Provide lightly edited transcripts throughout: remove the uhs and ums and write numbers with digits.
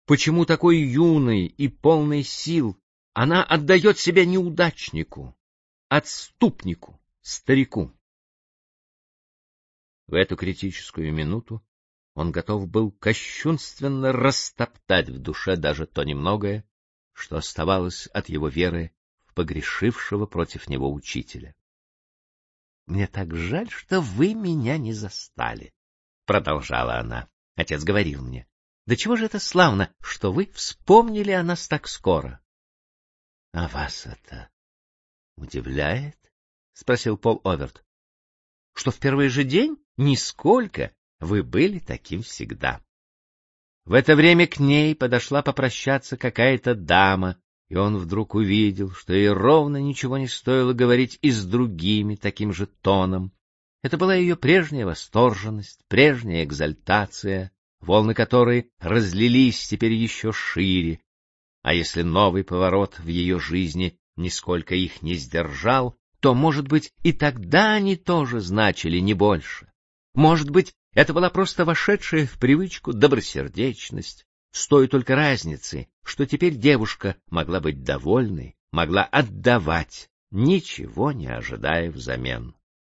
Почему такой юной и полной сил она отдает себя неудачнику, отступнику, старику? В эту критическую минуту он готов был кощунственно растоптать в душе даже то немногое, что оставалось от его веры в погрешившего против него учителя. — Мне так жаль, что вы меня не застали, — продолжала она. Отец говорил мне: да чего же это славно, что вы вспомнили о нас так скоро. — А вас это удивляет? — спросил Пол Оверт. — Что в первый же день? Нисколько. Вы были таким всегда. В это время к ней подошла попрощаться какая-то дама, и он вдруг увидел, что ей ровно ничего не стоило говорить и с другими таким же тоном. Это была ее прежняя восторженность, прежняя экзальтация, волны которой разлились теперь еще шире. А если новый поворот в ее жизни нисколько их не сдержал, то, может быть, и тогда они тоже значили не больше. Может быть, это была просто вошедшая в привычку добросердечность, с той только разницей, что теперь девушка могла быть довольной, могла отдавать, ничего не ожидая взамен.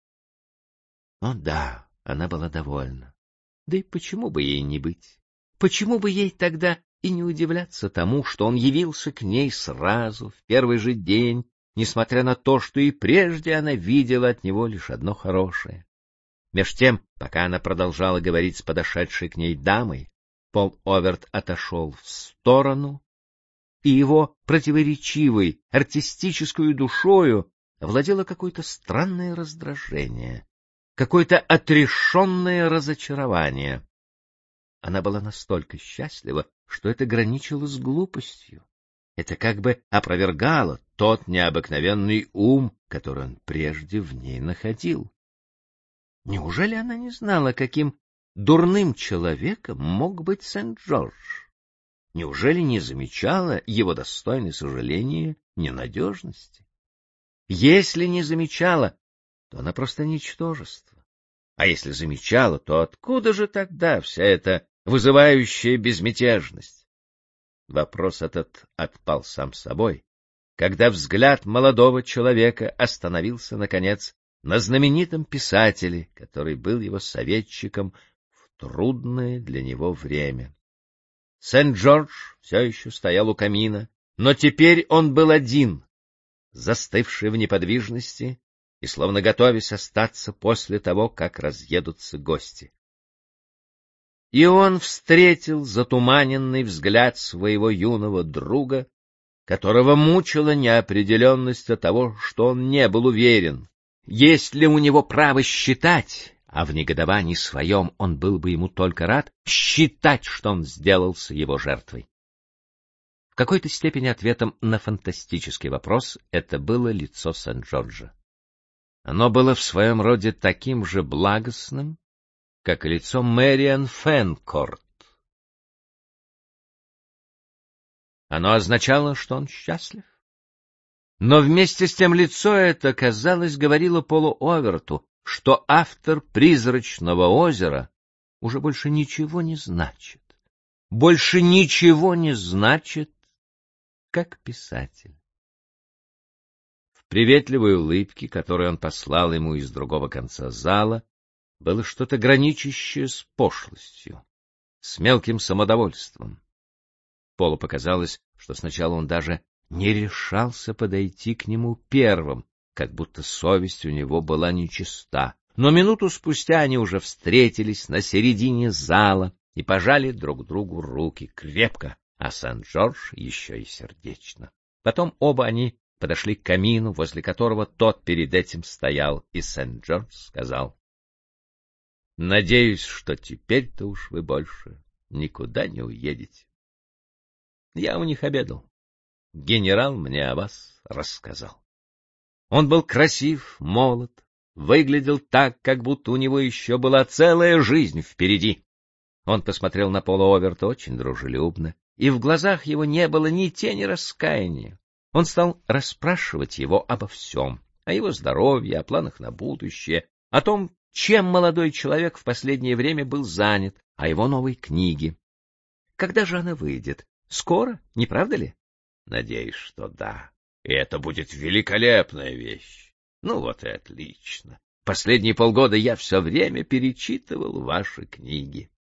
О да, она была довольна. Да и почему бы ей не быть? Почему бы ей тогда и не удивляться тому, что он явился к ней сразу, в первый же день, несмотря на то, что и прежде она видела от него лишь одно хорошее? Меж тем, пока она продолжала говорить с подошедшей к ней дамой, Пол Оверт отошел в сторону, и его противоречивой, артистической душою владело какое-то странное раздражение, какое-то отрешенное разочарование. Она была настолько счастлива, что это граничило с глупостью. Это как бы опровергало тот необыкновенный ум, который он прежде в ней находил. Неужели она не знала, каким дурным человеком мог быть Сент-Джордж? Неужели не замечала его достойной сожаления ненадежности? Если не замечала, то она просто ничтожество. А если замечала, то откуда же тогда вся эта вызывающая безмятежность? Вопрос этот отпал сам собой, когда взгляд молодого человека остановился, наконец, на знаменитом писателе, который был его советчиком в трудное для него время. Сент-Джордж все еще стоял у камина, но теперь он был один, застывший в неподвижности и словно готовясь остаться после того, как разъедутся гости. И он встретил затуманенный взгляд своего юного друга, которого мучила неопределенность от того, что он не был уверен, есть ли у него право считать, а в негодовании своем он был бы ему только рад, считать, что он сделался его жертвой. В какой-то степени ответом на фантастический вопрос это было лицо Сент-Джорджа. Оно было в своем роде таким же благостным, как и лицо Мэриан Фенкорт. Оно означало, что он счастлив. Но вместе с тем лицо это, казалось, говорило Полу Оверту, что автор «Призрачного озера» уже больше ничего не значит. Больше ничего не значит, как писатель. В приветливой улыбке, которую он послал ему из другого конца зала, было что-то граничащее с пошлостью, с мелким самодовольством. Полу показалось, что сначала он даже не решался подойти к нему первым, как будто совесть у него была нечиста. Но минуту спустя они уже встретились на середине зала и пожали друг другу руки крепко, а Сент-Джордж еще и сердечно. Потом оба они подошли к камину, возле которого тот перед этим стоял, и Сент-Джордж сказал: — Надеюсь, что теперь-то уж вы больше никуда не уедете. Я у них обедал. Генерал мне о вас рассказал. Он был красив, молод, выглядел так, как будто у него еще была целая жизнь впереди. Он посмотрел на Пола Оверта очень дружелюбно, и в глазах его не было ни тени раскаяния. Он стал расспрашивать его обо всем, о его здоровье, о планах на будущее, о том, чем молодой человек в последнее время был занят, о его новой книге. Когда же она выйдет? Скоро, не правда ли? Надеюсь, что да. И это будет великолепная вещь. Ну вот и отлично. Последние полгода я все время перечитывал ваши книги.